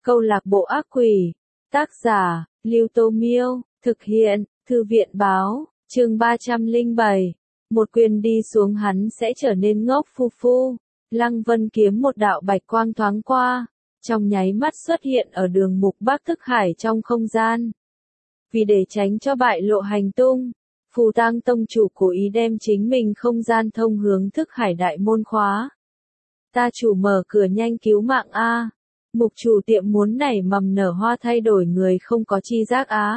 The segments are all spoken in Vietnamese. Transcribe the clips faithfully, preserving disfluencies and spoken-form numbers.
Câu lạc bộ ác quỷ. Tác giả, Lưu Tô Miêu. Thực hiện, Thư viện Báo. Chương ba trăm lẻ bảy. Một quyền đi xuống hắn sẽ trở nên ngốc phu phu. Lăng Vân Kiếm một đạo bạch quang thoáng qua, trong nháy mắt xuất hiện ở đường mục Bắc Thức Hải trong không gian. Vì để tránh cho bại lộ hành tung, Phù Tang Tông chủ cố ý đem chính mình không gian thông hướng Thức Hải đại môn khóa. Ta chủ mở cửa nhanh cứu mạng a. Mục chủ tiệm muốn nảy mầm nở hoa thay đổi người không có chi giác á.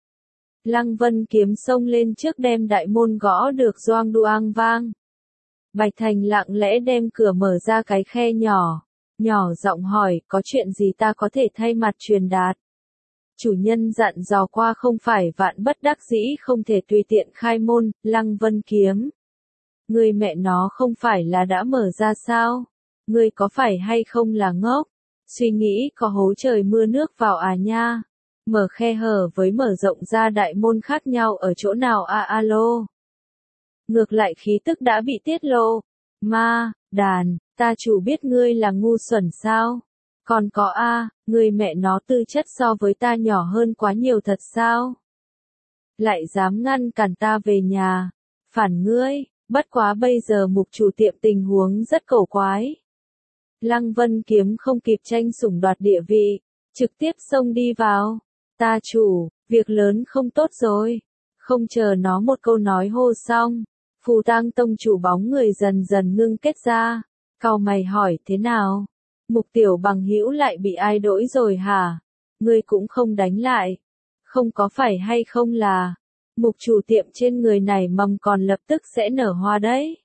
Lăng Vân Kiếm xông lên trước đem đại môn gõ được doang đoang vang. Bạch Thành lặng lẽ đem cửa mở ra cái khe nhỏ, nhỏ giọng hỏi, có chuyện gì ta có thể thay mặt truyền đạt. Chủ nhân dặn dò qua không phải vạn bất đắc dĩ không thể tùy tiện khai môn. Lăng Vân Kiếm. Người mẹ nó không phải là đã mở ra sao? Ngươi có phải hay không là ngốc? Suy nghĩ có hố trời mưa nước vào à nha? Mở khe hở với mở rộng ra đại môn khác nhau ở chỗ nào a à, alo? Ngược lại khí tức đã bị tiết lộ. Ma, đàn, ta chủ biết ngươi là ngu xuẩn sao? Còn có a, à, ngươi mẹ nó tư chất so với ta nhỏ hơn quá nhiều thật sao? Lại dám ngăn cản ta về nhà. Phản ngươi, bất quá bây giờ mục chủ tiệm tình huống rất cổ quái. Lăng Vân Kiếm không kịp tranh sủng đoạt địa vị, trực tiếp xông đi vào. Ta chủ, việc lớn không tốt rồi. Không chờ nó một câu nói hô xong, Phù Tang Tông chủ bóng người dần dần ngưng kết ra. Cau mày hỏi thế nào? Mục tiểu bằng hữu lại bị ai đỗi rồi hả? Ngươi cũng không đánh lại. Không có phải hay không là, mục chủ tiệm trên người này mầm còn lập tức sẽ nở hoa đấy.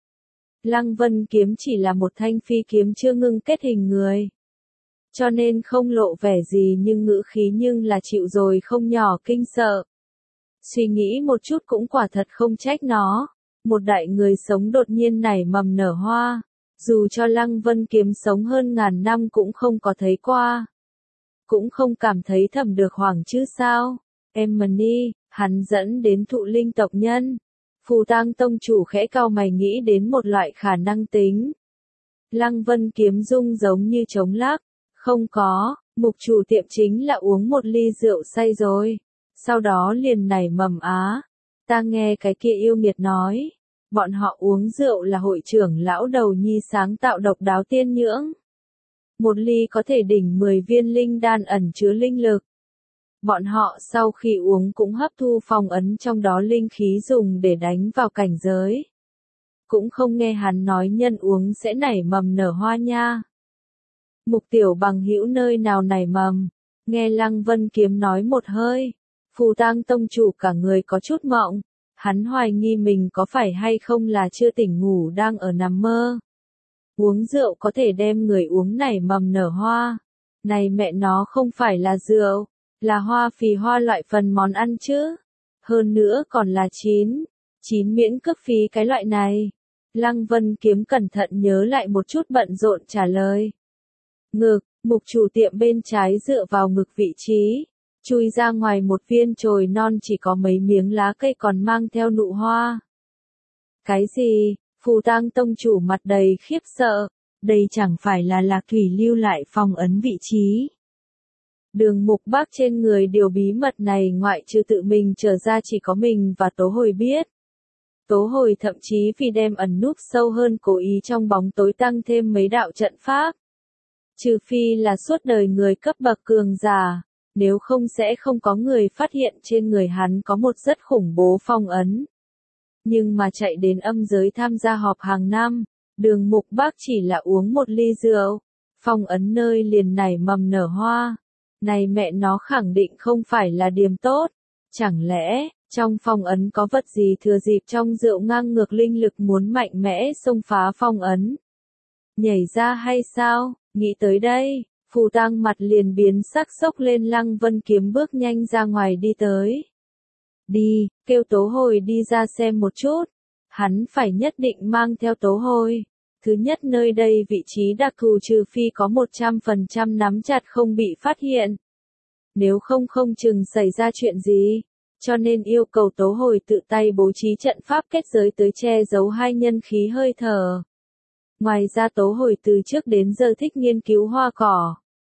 Lăng Vân Kiếm chỉ là một thanh phi kiếm chưa ngưng kết hình người. Cho nên không lộ vẻ gì nhưng ngữ khí nhưng là chịu rồi không nhỏ kinh sợ. Suy nghĩ một chút cũng quả thật không trách nó. Một đại người sống đột nhiên nảy mầm nở hoa. Dù cho Lăng Vân Kiếm sống hơn ngàn năm cũng không có thấy qua. Cũng không cảm thấy thầm được hoảng chứ sao. Emily, hắn dẫn đến thụ linh tộc nhân. Phù Tang Tông chủ khẽ cau mày nghĩ đến một loại khả năng tính. Lăng Vân Kiếm rung giống như trống lắc. Không có, mục chủ tiệm chính là uống một ly rượu say rồi. Sau đó liền nảy mầm á. Ta nghe cái kia yêu nghiệt nói. Bọn họ uống rượu là hội trưởng lão đầu nhi sáng tạo độc đáo tiên nhưỡng. Một ly có thể đỉnh mười viên linh đan ẩn chứa linh lực. Bọn họ sau khi uống cũng hấp thu phong ấn trong đó linh khí dùng để đánh vào cảnh giới. Cũng không nghe hắn nói nhân uống sẽ nảy mầm nở hoa nha. Mục tiểu bằng hữu nơi nào nảy mầm? Nghe Lăng Vân Kiếm nói một hơi. Phù Tang Tông chủ cả người có chút mộng. Hắn hoài nghi mình có phải hay không là chưa tỉnh ngủ đang ở nằm mơ. Uống rượu có thể đem người uống nảy mầm nở hoa. Này mẹ nó không phải là rượu. Là hoa phì hoa loại phần món ăn chứ. Hơn nữa còn là chín. Chín miễn cước phí cái loại này. Lăng Vân Kiếm cẩn thận nhớ lại một chút bận rộn trả lời. Ngực, mục chủ tiệm bên trái dựa vào ngực vị trí. Chui ra ngoài một viên chồi non chỉ có mấy miếng lá cây còn mang theo nụ hoa. Cái gì? Phù Tang Tông chủ mặt đầy khiếp sợ. Đây chẳng phải là Lạc Thủy lưu lại phong ấn vị trí. Đường mục Bắc trên người điều bí mật này ngoại trừ tự mình trở ra chỉ có mình và Tố Hồi biết. Tố Hồi thậm chí vì đem ẩn núp sâu hơn cố ý trong bóng tối tăng thêm mấy đạo trận pháp. Trừ phi là suốt đời người cấp bậc cường giả, nếu không sẽ không có người phát hiện trên người hắn có một rất khủng bố phong ấn. Nhưng mà chạy đến âm giới tham gia họp hàng năm, đường mục Bắc chỉ là uống một ly rượu, phong ấn nơi liền nảy mầm nở hoa. Này mẹ nó khẳng định không phải là điềm tốt. Chẳng lẽ, trong phong ấn có vật gì thừa dịp trong rượu ngang ngược linh lực muốn mạnh mẽ xông phá phong ấn? Nhảy ra hay sao? Nghĩ tới đây, Phù Tang mặt liền biến sắc sốc lên. Lăng Vân Kiếm bước nhanh ra ngoài đi tới. Đi, kêu Tố Hồi đi ra xem một chút. Hắn phải nhất định mang theo Tố Hồi. Thứ nhất nơi đây vị trí đặc thù trừ phi có một trăm phần trăm nắm chặt không bị phát hiện. Nếu không không chừng xảy ra chuyện gì. Cho nên yêu cầu Tố Hồi tự tay bố trí trận pháp kết giới tới che giấu hai nhân khí hơi thở. Ngoài ra Tố Hồi từ trước đến giờ thích nghiên cứu hoa cỏ.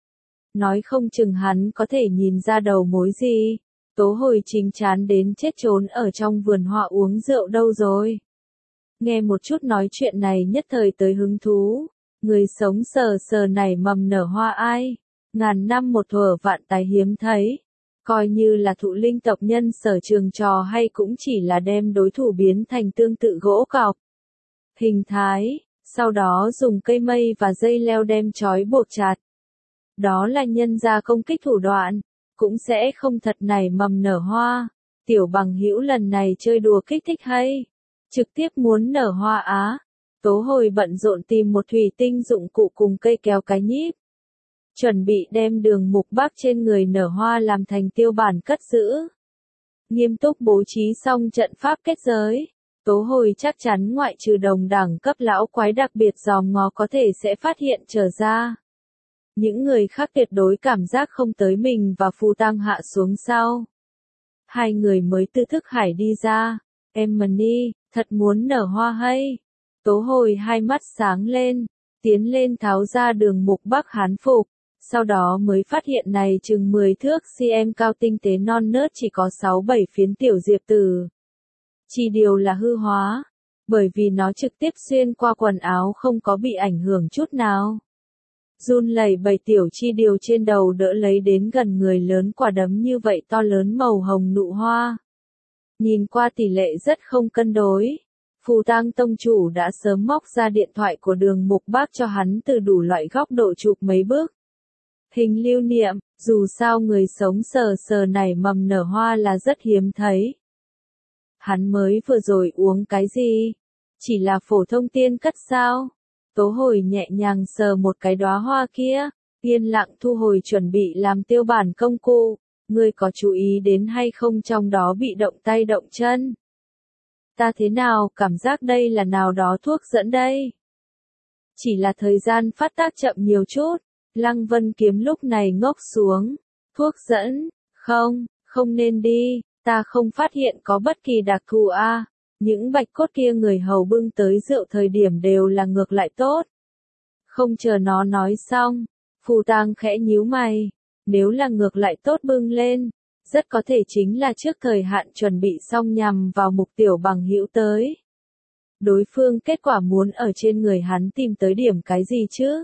nói không chừng hắn có thể nhìn ra đầu mối gì. Tố Hồi chính chán đến chết trốn ở trong vườn hoa uống rượu đâu rồi. Nghe một chút nói chuyện này nhất thời tới hứng thú, người sống sờ sờ nảy mầm nở hoa ai, ngàn năm một thuở vạn tài hiếm thấy, coi như là thụ linh tộc nhân sở trường trò hay cũng chỉ là đem đối thủ biến thành tương tự gỗ cọc. Hình thái, sau đó dùng cây mây và dây leo đem trói buộc chặt. Đó là nhân ra công kích thủ đoạn, cũng sẽ không thật nảy mầm nở hoa. Tiểu bằng hữu lần này chơi đùa kích thích hay, trực tiếp muốn nở hoa á. Tố Hồi bận rộn tìm một thủy tinh dụng cụ cùng cây kéo cái nhíp. Chuẩn bị đem Đường Mục Bắc trên người nở hoa làm thành tiêu bản cất giữ. Nghiêm túc bố trí xong trận pháp kết giới. Tố Hồi chắc chắn ngoại trừ đồng đẳng cấp lão quái đặc biệt dòm ngó có thể sẽ phát hiện trở ra. Những người khác tuyệt đối cảm giác không tới mình và Phù Tăng hạ xuống sau. Hai người mới từ thức hải đi ra. Emily, thật muốn nở hoa hay? Tố Hồi hai mắt sáng lên, tiến lên tháo ra Đường Mục Bắc hán phục. Sau đó mới phát hiện này chừng mười thước cm cao tinh tế non nớt chỉ có sáu bảy phiến tiểu diệp tử. Chỉ điều là hư hóa, bởi vì nó trực tiếp xuyên qua quần áo không có bị ảnh hưởng chút nào. Run lẩy bẩy tiểu chi điều trên đầu đỡ lấy đến gần người lớn quả đấm như vậy to lớn màu hồng nụ hoa. Nhìn qua tỷ lệ rất không cân đối. Phù Tang tông chủ đã sớm móc ra điện thoại của Đường Mục Bắc cho hắn từ đủ loại góc độ chụp mấy bức hình lưu niệm, dù sao người sống sờ sờ nảy mầm nở hoa là rất hiếm thấy. Hắn mới vừa rồi uống cái gì? Chỉ là phổ thông tiên cất sao? Tố Hồi nhẹ nhàng sờ một cái đóa hoa kia, yên lặng thu hồi chuẩn bị làm tiêu bản công cụ. Ngươi có chú ý đến hay không trong đó bị động tay động chân? Ta thế nào cảm giác đây là nào đó thuốc dẫn đây? Chỉ là thời gian phát tác chậm nhiều chút. Lăng Vân Kiếm lúc này ngốc xuống. Thuốc dẫn? Không, không nên đi, ta không phát hiện có bất kỳ đặc thù a. À. Những bạch cốt kia người hầu bưng tới rượu thời điểm đều là ngược lại tốt. Không chờ nó nói xong, Phù Tang khẽ nhíu mày. Nếu là ngược lại tốt bưng lên, rất có thể chính là trước thời hạn chuẩn bị xong nhằm vào mục tiểu bằng hữu tới. Đối phương kết quả muốn ở trên người hắn tìm tới điểm cái gì chứ?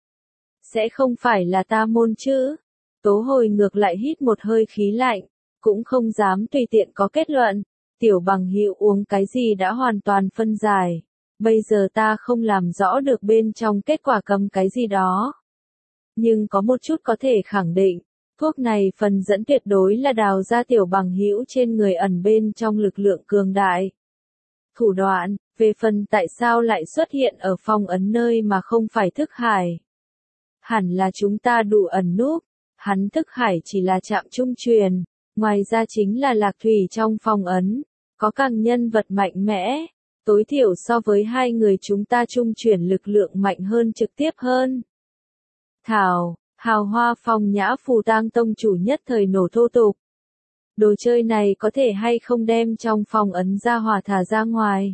Sẽ không phải là ta môn chứ? Tố Hồi ngược lại hít một hơi khí lạnh, cũng không dám tùy tiện có kết luận. Tiểu bằng hữu uống cái gì đã hoàn toàn phân giải. Bây giờ ta không làm rõ được bên trong kết quả cầm cái gì đó. Nhưng có một chút có thể khẳng định, thuốc này phần dẫn tuyệt đối là đào ra tiểu bằng hữu trên người ẩn bên trong lực lượng cường đại. Thủ đoạn, về phần tại sao lại xuất hiện ở phong ấn nơi mà không phải thức hải. Hẳn là chúng ta đủ ẩn núp, hắn thức hải chỉ là chạm trung truyền, ngoài ra chính là lạc thủy trong phong ấn, có càng nhân vật mạnh mẽ, tối thiểu so với hai người chúng ta trung chuyển lực lượng mạnh hơn trực tiếp hơn. Thảo, hào hoa phong nhã Phù Tang tông chủ nhất thời nổ thô tục. Đồ chơi này có thể hay không đem trong phong ấn ra hỏa thả ra ngoài?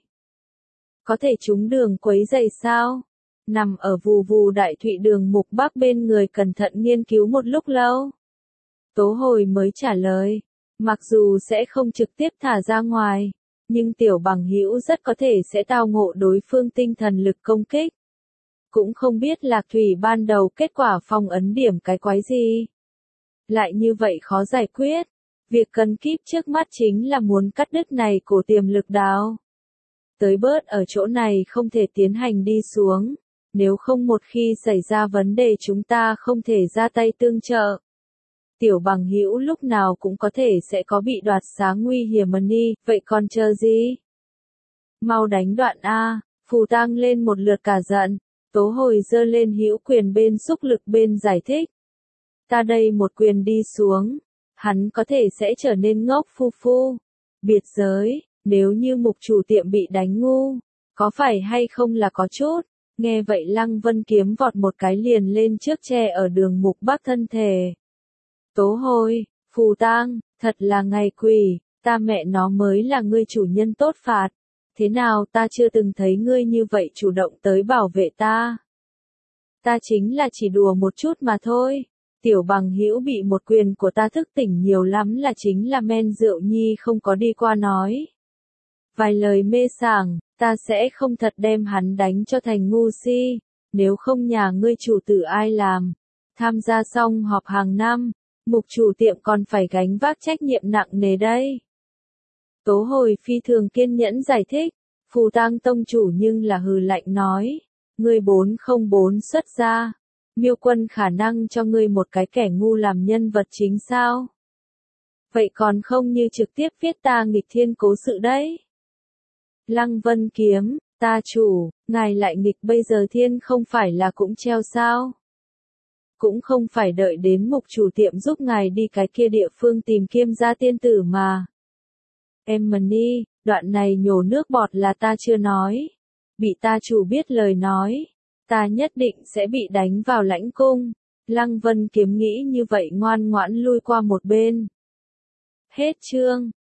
Có thể trúng đường quấy rầy sao? Nằm ở vù vù đại thụy Đường Mục Bắc bên người cẩn thận nghiên cứu một lúc lâu. Tố Hồi mới trả lời, mặc dù sẽ không trực tiếp thả ra ngoài, nhưng tiểu bằng hữu rất có thể sẽ tao ngộ đối phương tinh thần lực công kích. Cũng không biết Lạc Thủy ban đầu kết quả phong ấn điểm cái quái gì. Lại như vậy khó giải quyết. Việc cần kíp trước mắt chính là muốn cắt đứt này cổ tiềm lực đào. Tới bớt ở chỗ này không thể tiến hành đi xuống. Nếu không một khi xảy ra vấn đề chúng ta không thể ra tay tương trợ. Tiểu bằng hữu lúc nào cũng có thể sẽ có bị đoạt xá nguy hiểm đi, vậy còn chờ gì? Mau đánh đoạn A, Phù Tang lên một lượt cả giận. Tố Hồi giơ lên hữu quyền bên xúc lực bên giải thích. Ta đây một quyền đi xuống, hắn có thể sẽ trở nên ngốc phu phu. Biệt giới, nếu như mục chủ tiệm bị đánh ngu, có phải hay không là có chút? Nghe vậy Lăng Vân Kiếm vọt một cái liền lên trước che ở Đường Mục Bắc thân thể. Tố Hồi, Phù Tang, thật là ngày quỷ, ta mẹ nó mới là ngươi chủ nhân tốt phạt. Thế nào ta chưa từng thấy ngươi như vậy chủ động tới bảo vệ ta. Ta chính là chỉ đùa một chút mà thôi. Tiểu bằng hữu bị một quyền của ta thức tỉnh nhiều lắm là chính là men rượu nhi không có đi qua nói. Vài lời mê sảng, ta sẽ không thật đem hắn đánh cho thành ngu si, nếu không nhà ngươi chủ tử ai làm. Tham gia xong họp hàng năm, mục chủ tiệm còn phải gánh vác trách nhiệm nặng nề đây. Tố Hồi phi thường kiên nhẫn giải thích, Phù Tang tông chủ nhưng là hừ lạnh nói, ngươi bốn không bốn xuất ra, Miêu Quân khả năng cho ngươi một cái kẻ ngu làm nhân vật chính sao? Vậy còn không như trực tiếp viết ta nghịch thiên cố sự đấy. Lăng Vân Kiếm, ta chủ, ngài lại nghịch bây giờ thiên không phải là cũng treo sao? Cũng không phải đợi đến mục chủ tiệm giúp ngài đi cái kia địa phương tìm Kiêm gia tiên tử mà. Em Mani, đoạn này nhổ nước bọt là ta chưa nói. Bị ta chủ biết lời nói, ta nhất định sẽ bị đánh vào lãnh cung. Lăng Vân Kiếm nghĩ như vậy ngoan ngoãn lui qua một bên. Hết chương.